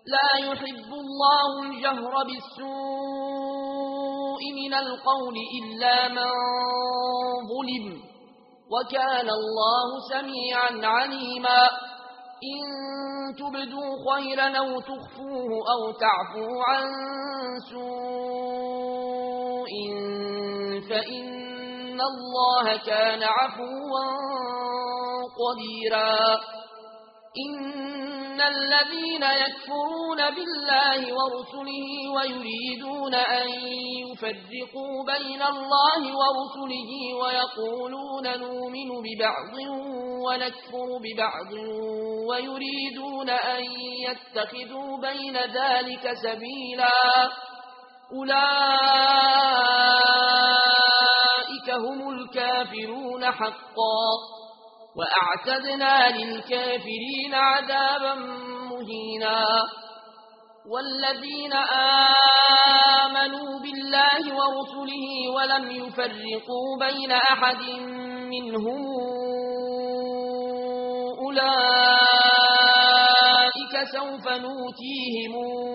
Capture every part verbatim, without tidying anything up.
لا يحب الله الجهر بالسوء من القول إلا من ظلم وكان الله سميعا عليما إن تبدوا خيرا أو تخفوه أو تعفوا عن سوء فإن الله كان عفوا قديرا إن الذين يكفرون بالله ورسله ويريدون أن يفرقوا بين الله ورسله ويقولون نؤمن ببعض ونكفر ببعض ويريدون أن يتخذوا بين ذلك سبيلا أولئك هم الكافرون حقا وأعتدنا للكافرين عذابا مهينا والذين آمنوا بالله ورسله ولم يفرقوا بين أحد منهم أولئك سوف نؤتيهم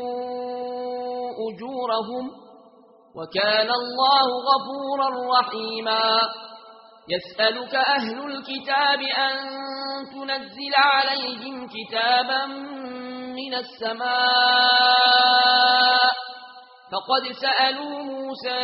أجورهم وكان الله غفورا رحيما يسألك أهل الكتاب أن تنزل عليهم كتابا من السماء فقد سألوا موسى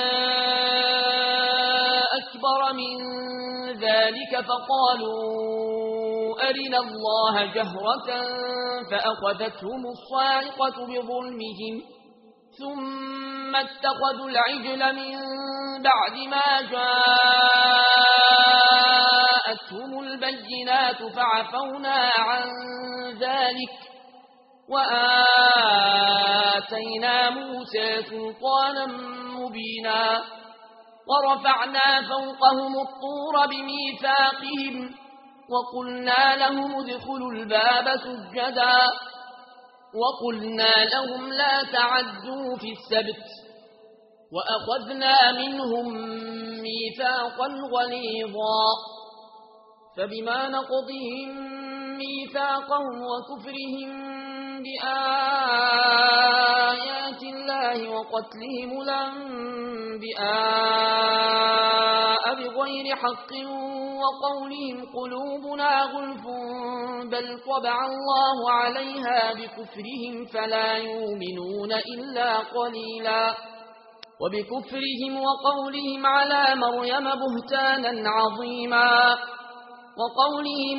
أكبر من ذلك فقالوا أرنا الله جهرة فأخذتهم الصاعقة بظلمهم ثم اتخذوا العجل من بعد ما جاءتهم البينات فعفونا عن ذلك وآتينا موسى سلطانا مبينا ورفعنا فوقهم الطور بميثاقهم وقلنا لهم ادخلوا الباب سجدا وقلنا لهم لا تعدوا في السبت وأخذنا منهم ميثاقا غليظا فبما نقضهم ميثاقهم وكفرهم بآيات الله وقتلهم الأنبياء بغير حق وقولهم قلوبنا غلف بل طبع الله عليها بكفرهم فلا يؤمنون إلا قليلا وبكفرهم وقولهم على مريم بهتانا عظيما وقولهم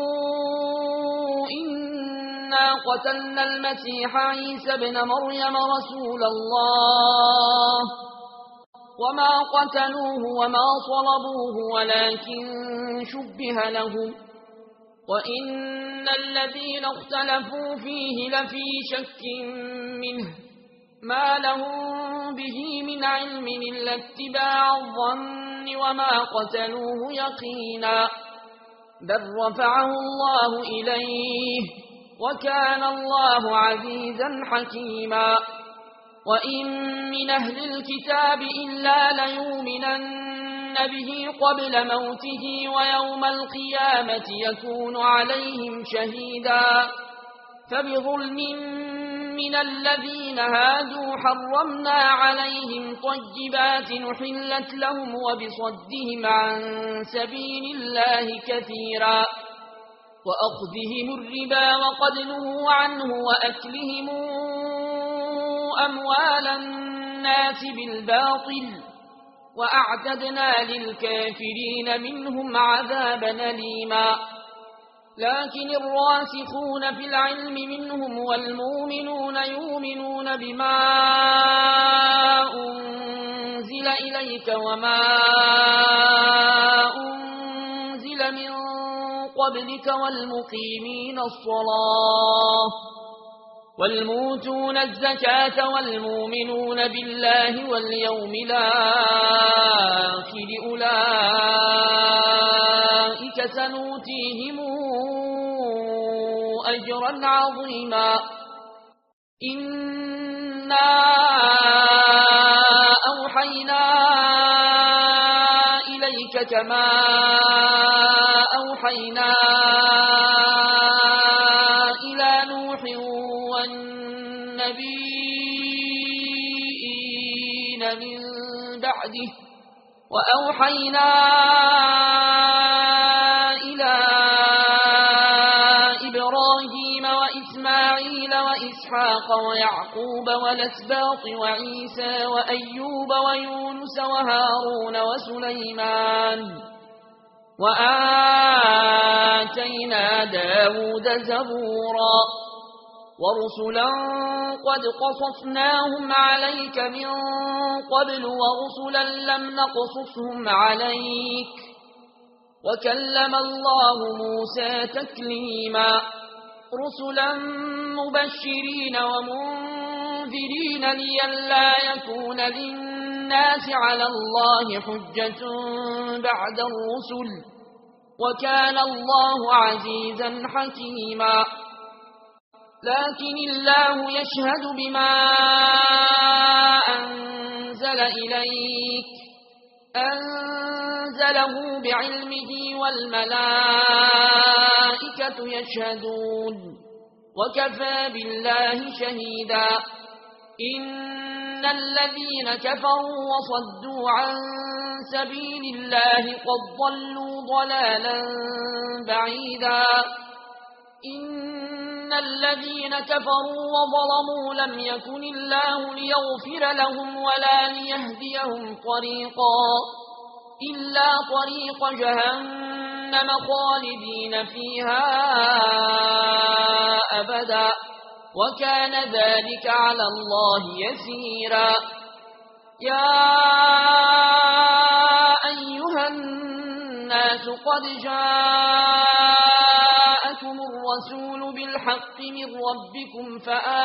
إنا قتلنا المسيح عيسى ابن مريم رسول الله وما قتلوه وما صلبوه ولكن شبه لهم وإن الذين اختلفوا فيه لفي شك منه ما لهم به من علم إلا اتباع الظن وما قتلوه يقينا بل رفعه الله إليه وكان الله عزيزا حكيما وإن من أهل الكتاب إلا ليؤمنن به قبل موته ويوم القيامة يكون عليهم شهيدا فبظلم من الذين هادوا حرمنا عليهم طيبات نحلت لهم وبصدهم عن سبيل الله كثيرا وأخذهم الربا وقد نهوا عنه وأكلهم أموال الناس بالباطل وأعتدنا للكافرين منهم عذابا أليما لكن الراسخون في العلم منهم والمؤمنون يؤمنون بما أنزل إليك وما أنزل من قبلك والمقيمين الصلاة والموتون الزكاة والمؤمنون بالله واليوم الآخر أولئك سنؤتيهم أجرا عظيما إنا أوحينا إليك كما أوحينا النبيين من بعده وأوحينا إلى إبراهيم وإسماعيل وإسحاق ويعقوب والأسباط وعيسى وأيوب ويونس وهارون وسليمان وآتينا داود زبورا ورسلا قد قصصناهم عليك من قبل ورسلا لم نقصصهم عليك وكلم الله موسى تكليما رسلا مبشرين ومنذرين لئلا يكون للناس على الله حجة بعد الرسل وكان الله عزيزا حكيما لكن الله يشهد بما أنزل إليك أنزله بعلمه والملائكة يشهدون وكفى بالله شهيدا إن الذين كفروا وصدوا عن سبيل الله قد ضلوا ضلالا بعيدا إن الذين كفروا وظلموا لم يكن الله ليغفر لهم ولا ليهديهم طريقا إلا طريق جهنم خالدين فيها أبدا وكان ذلك على الله يسيرا يا أيها الناس قد جاءكم الرسول بالحق من ربكم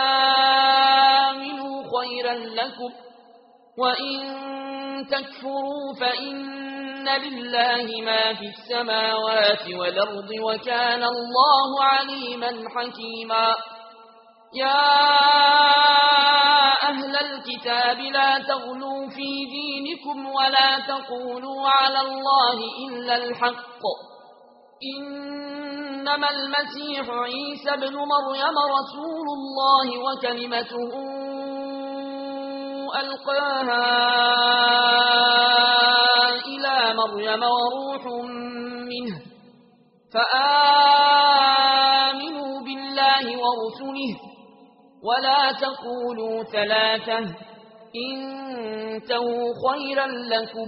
فآمنوا خيرا لكم وإن تكفروا فإن لله ما في السماوات والأرض وكان الله عليما حكيما يا أهل الكتاب لا تغلوا في دينكم ولا تقولوا على الله إلا الحق إنما المسيح عيسى بن مريم رسول الله وكلمته ألقاها إلى مريم وروح منه فآمنوا بالله ورسله ولا تقولوا ثلاثة انتهوا خيرا لكم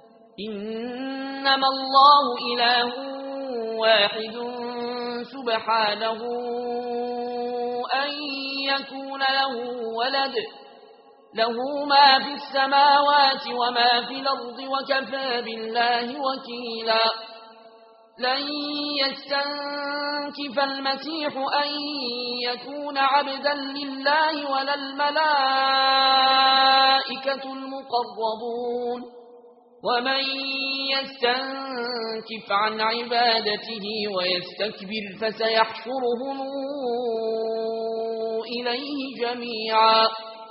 إنما الله إله واحد سبحانه أن يكون له ولد له ما في السماوات وما في الأرض وكفى بالله وكيلا لن يستنكف المسيح أن يكون عبدا لله ولا الملائكة المقربون ومن يستنكف عن عبادته ويستكبر فسيحشرهم إليه جميعا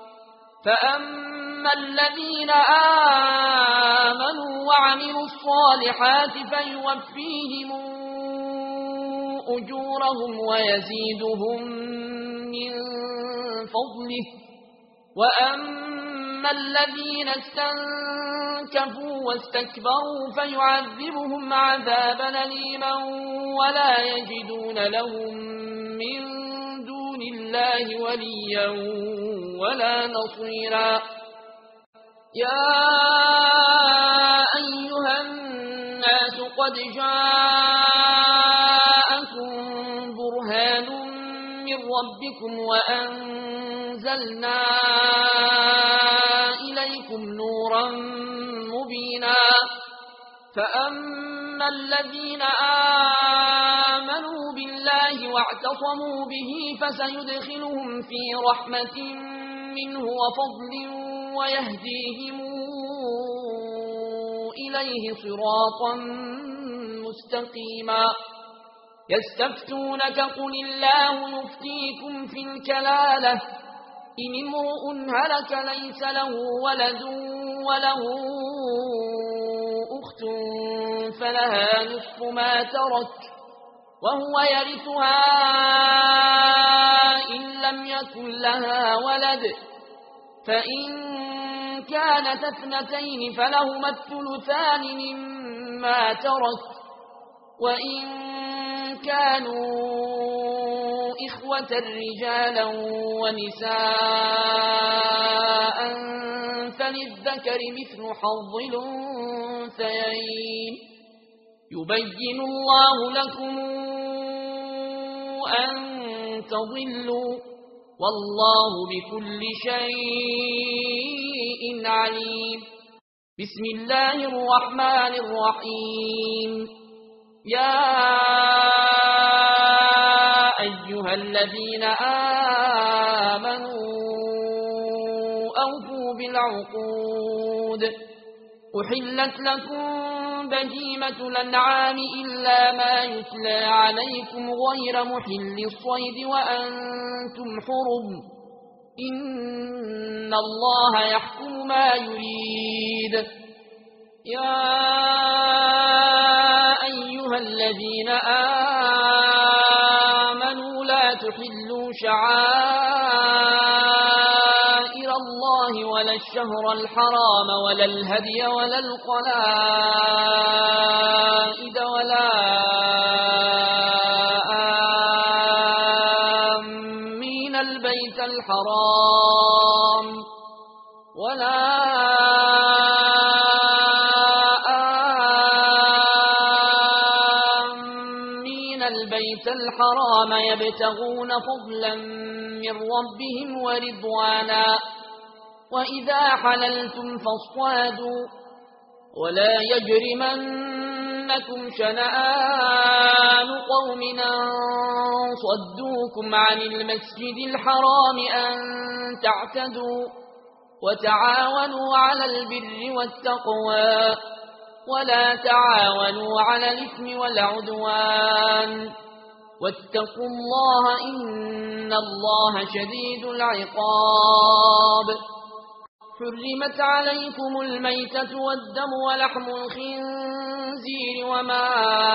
فأما الذين آمنوا وعملوا الصالحات فيوفيهم أجورهم ويزيدهم من فضله وأما الذين استنكفوا واستكبروا فيعذبهم عذابا أليما ولا يجدون لهم من دون الله وليا ولا نصيرا يا أيها الناس قد جاءكم برهان من ربكم وأنزلنا إليكم نورا مبينا فأما الذين آمنوا بالله واعتصموا به فسيدخلهم في رحمة منه وفضل ويهديهم إليه صراطا مستقيما يستفتونك قل الله يفتيكم في الكلالة إن امرؤ هلك ليس له ولد وله أخت فلها نصف ما ترك وهو يرثها إن لم يكن لها ولد فإن كانت اثنتين فلهما الثلثان مما ترك وإن كانوا إخوة رجالا ونساء فللذكر مثل حظ الأنثيين يبين الله لكم أن تضلوا والله بكل شيء عليم. بسم الله الرحمن الرحيم. يا أيها الذين آمنوا أوفوا بالعقود أحلت لكم بهيمة الأنعام إلا ما يتلى عليكم غير محل الصيد وأنتم حرم إن الله يحكم ما يريد. يا أيها الذين آمنوا لا تحلوا شعائر الله ولا الشهر الحرام ولا الهدي ولا القلائد ولا آمين البيت الحرام ولا آمين البيت الحرام يبتغون فضلا من ربهم ورضوانا وإذا حللتم فاصطادوا ولا يجرمنكم شنآن قوم أن صدوكم عن المسجد الحرام أن تعتدوا وتعاونوا على البر والتقوى ولا تعاونوا على الإثم والعدوان واتقوا الله إن الله شديد العقاب. حرمت عليكم الميتة والدم ولحم الخنزير وما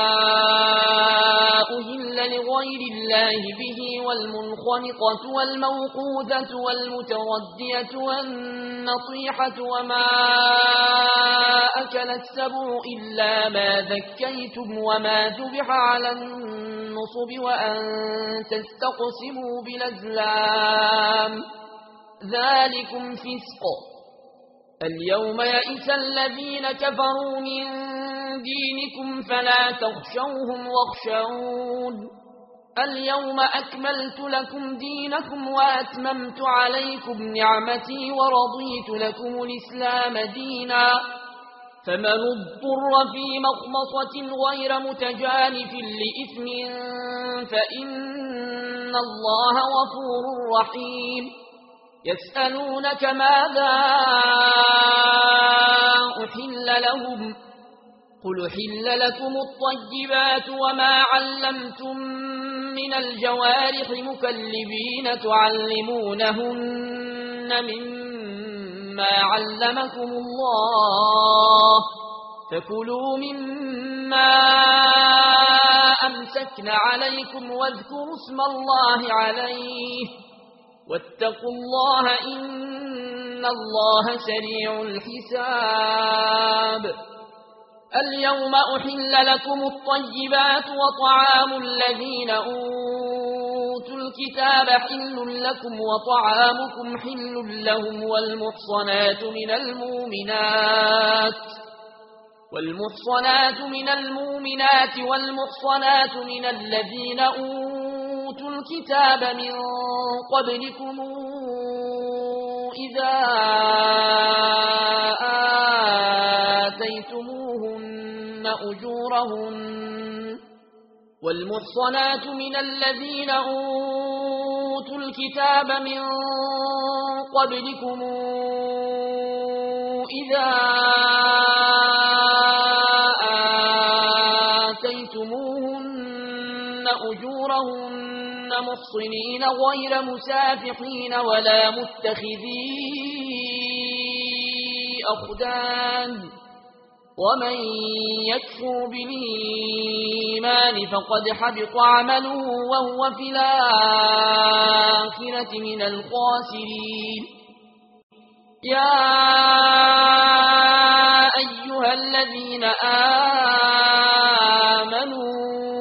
أهل لغير الله به والمنخنقة والموقوذة والمتردية والنطيحة وما أكل السبع إلا ما ذكيتم وما ذبح على النصب وأن تستقسموا بالأزلام ذلكم فسق. اليوم يئس الذين كفروا من دينكم فلا تخشوهم واخشون اليوم أكملت لكم دينكم وأتممت عليكم نعمتي ورضيت لكم الإسلام دينا فمن اضطر في مخمصة غير متجانف لإثم فإن الله غفور رحيم. يسألونك ماذا أحل لهم قل أحل لكم الطيبات وما علمتم من الجوارح مكلبين تعلمونهن مما علمكم الله فكلوا مما أمسكن عليكم واذكروا اسم الله عليه واتقوا الله إن الله سريع الحساب. اليوم أحل لكم الطيبات وطعام الذين أوتوا الكتاب حل لكم وطعامكم حل لهم والمحصنات من المؤمنات والمحصنات من المؤمنات والمحصنات من الذين أوتوا الكتاب من قبلكم إذا آتيتموهن أجورهن والمحصنات من الذين أوتوا الكتاب من قبلكم إذا آتيتموهن أجورهن محصنين غير مسافحين ولا متخذي أخدان ومن يكفر بالإيمان فقد حبط عمله وهو في الآخرة من الخاسرين يا أيها الذين آمنوا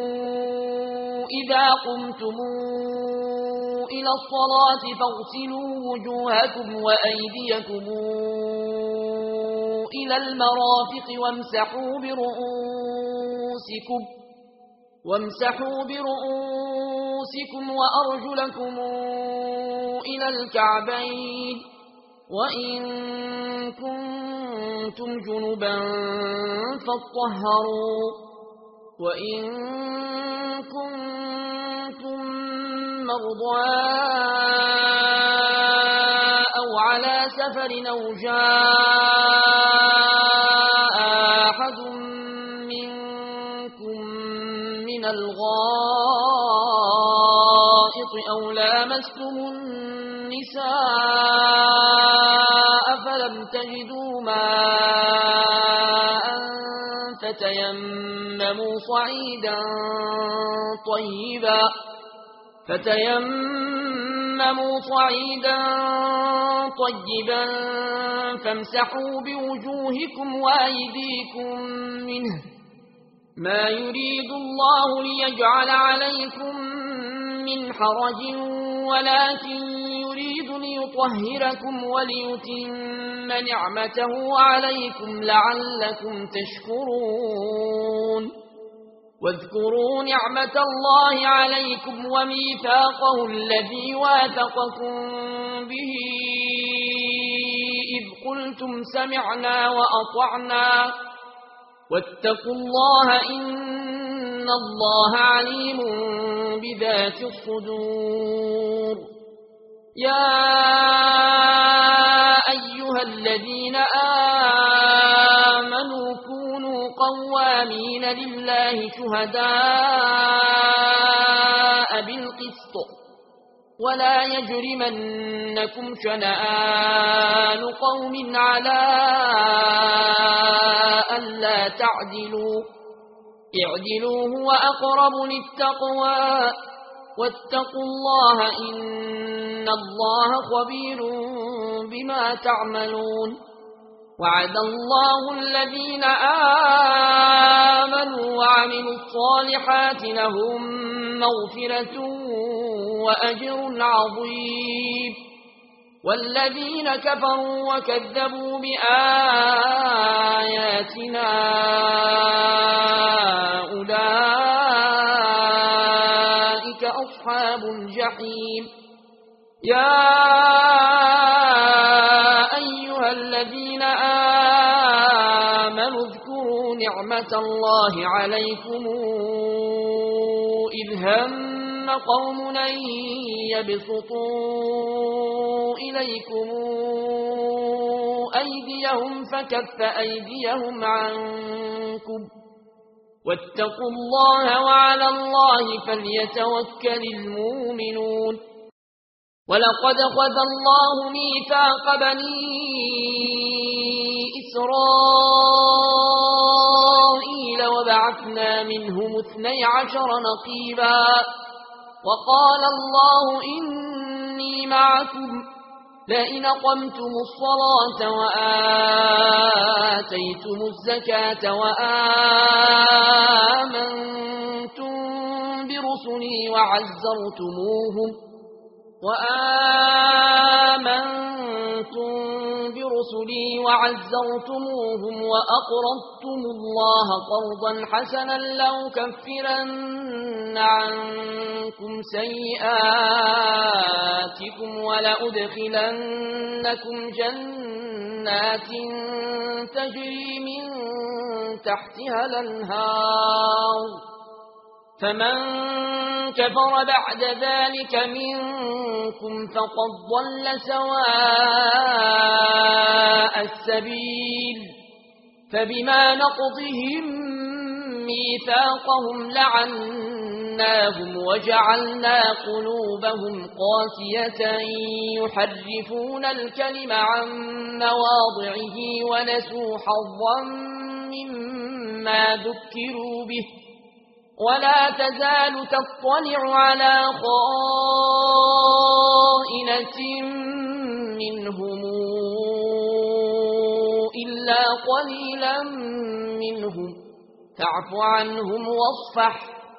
إذا قمتم إلى الصلاة فاغسلوا وجوهكم وأيديكم إلى المرافق وامسحوا برؤوسكم وامسحوا برؤوسكم وأرجلكم إلى الكعبين وإن كنتم جنبا فاطهروا وإن كنتم مرضى أو على سفر أو جاء أحد منكم من الغائط أو لامستم النساء فلم تجدوا ماء فتيمموا صعيدا طيبا فتيمموا صعيدا طيبا فامسحوا بوجوهكم وأيديكم منه ما يريد الله ليجعل عليكم من حرج ولكن يريد ليطهركم وليتم نعمته عليكم لعلكم تشكرون واذكروا نعمة الله عليكم وميثاقه الذي واثقكم به إذ قلتم سمعنا وأطعنا واتقوا الله إن الله عليم بذات الصدور يا أيها الذين آمنوا كونوا قوامين لله شهداء بالقسط ولا يجرمنكم شنآن قوم على ألا تعدلوا اعدلوا هو أقرب للتقوى واتقوا الله إن الله خبير بما تعملون وعد الله الذين آمنوا وعملوا الصالحات لهم مغفرة وأجر عظيم والذين كفروا وكذبوا بآياتنا أولئك أصحاب الجحيم يا أيها الذين آمنوا اذكروا نعمة الله عليكم إذ هم قوم أن يبسطوا إليكم أيديهم فكف أيديهم عنكم واتقوا الله وعلى الله فليتوكل المؤمنون ولقد أخذ الله ميثاق بني إسرائيل وبعثنا منهم اثني عشر نقيبا وقال الله إني معكم لئن أقمتم الصلاة وآتيتم الزكاة وآمنتم برسلي وعزرتموهم وآمنتم برسلي وعزرتموهم وأقرضتم الله قرضا حسنا لأكفرن عنكم سيئاتكم ولأدخلنكم جنات تجري من تحتها الأنهار فمن كفر بعد ذلك منكم فقد ضل سواء السبيل فبما نقضهم ميثاقهم لعناهم وجعلنا قلوبهم قاسية يحرفون الكلم عن مواضعه ونسوا حظا مما ذكروا به ولا تزال تطلع على خائنة منهم إلا قليلا منهم فاعف عنهم واصفح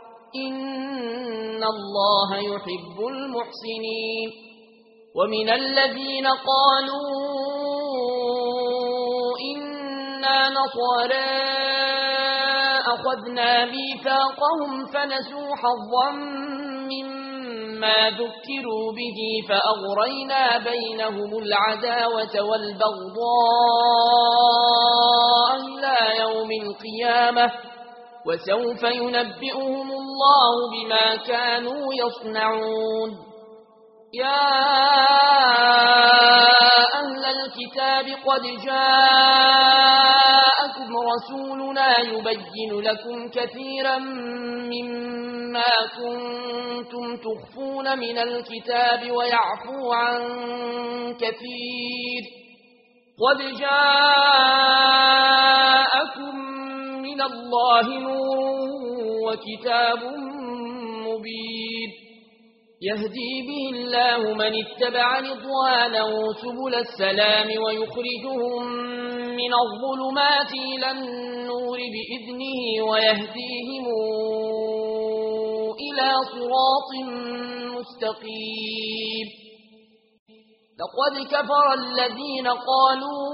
إن الله يحب المحسنين ومن الذين قالوا إنا نصارى أخذنا ميثاقهم فنسوا حظا مما ذكروا به فأغرينا بينهم العداوة والبغضاء إلى يوم القيامة وسوف ينبئهم الله بما كانوا يصنعون يا أهل الكتاب قد جاءكم رسولنا يبين لكم كثيرا مما كنتم تخفون من الكتاب ويعفو عن كثير قد جاءكم من الله نور وكتاب مبين يهدي به الله من اتبع رضوانه سبل السلام ويخرجهم من الظلمات إلى النور بإذنه ويهديهم إلى صراط مستقيم لقد كفر الذين قالوا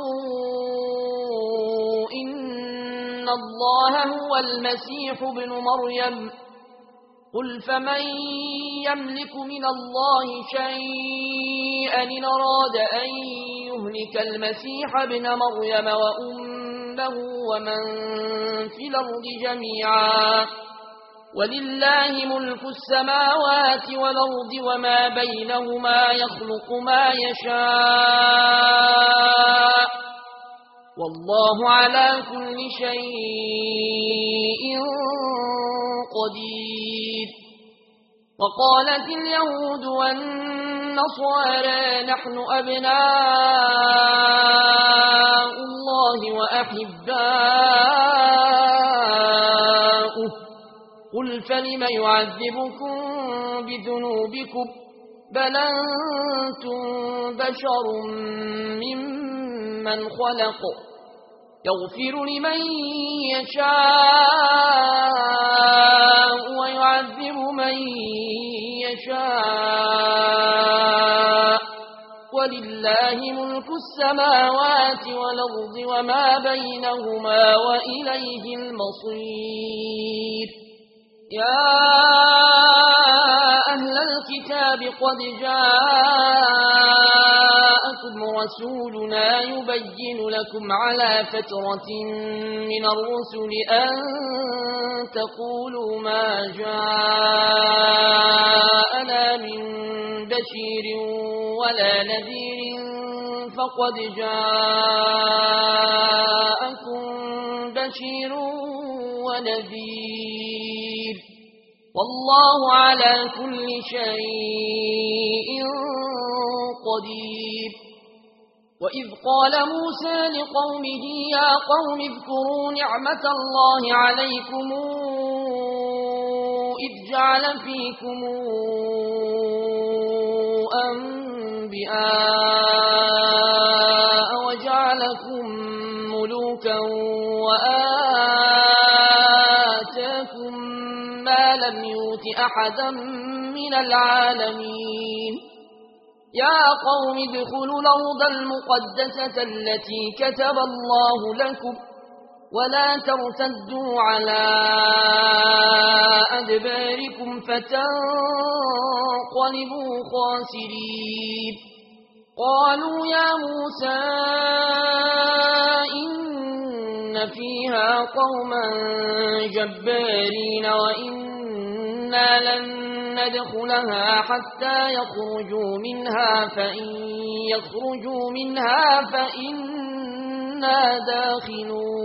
إن الله هو المسيح ابن مريم قل فمن يملك من الله شيئا إن أراد أن يهلك المسيح ابن مريم وأمه ومن في الأرض جميعا ولله ملك السماوات والأرض وما بينهما يخلق ما يشاء والله على كل شيء قدير وقالت اليهود والنصارى نحن أبناء الله وأحباؤه قل فلم يعذبكم بذنوبكم بل أنتم بشر ممن خلق يغفر لمن يشاء ويعذب من يشاء ولله ملك السماوات والأرض وما بينهما وإليه المصير يا أهل الكتاب قد جاءكم رسولنا يبين لكم على فترة من الرسل أن تقولوا ما جاءنا من بشير ولا نذير فقد جاءكم بشير ونذير والله على كل شيء قدير وإذ قال موسى لقومه يا قوم اذكروا نعمة الله عليكم إذ جعل فيكم أنبياء وجعلكم ملوكا وآتاكم ما لم يؤت أحدا من العالمين يا قوم ادخلوا الأرض المقدسة التي كتب الله لكم ولا ترتدوا على أدباركم فتنقلبوا خاسرين قالوا يا موسى إن فيها قوما جبارين وإنا لن ندخلها حتى يخرجوا منها فإن يخرجوا منها فإنا داخلون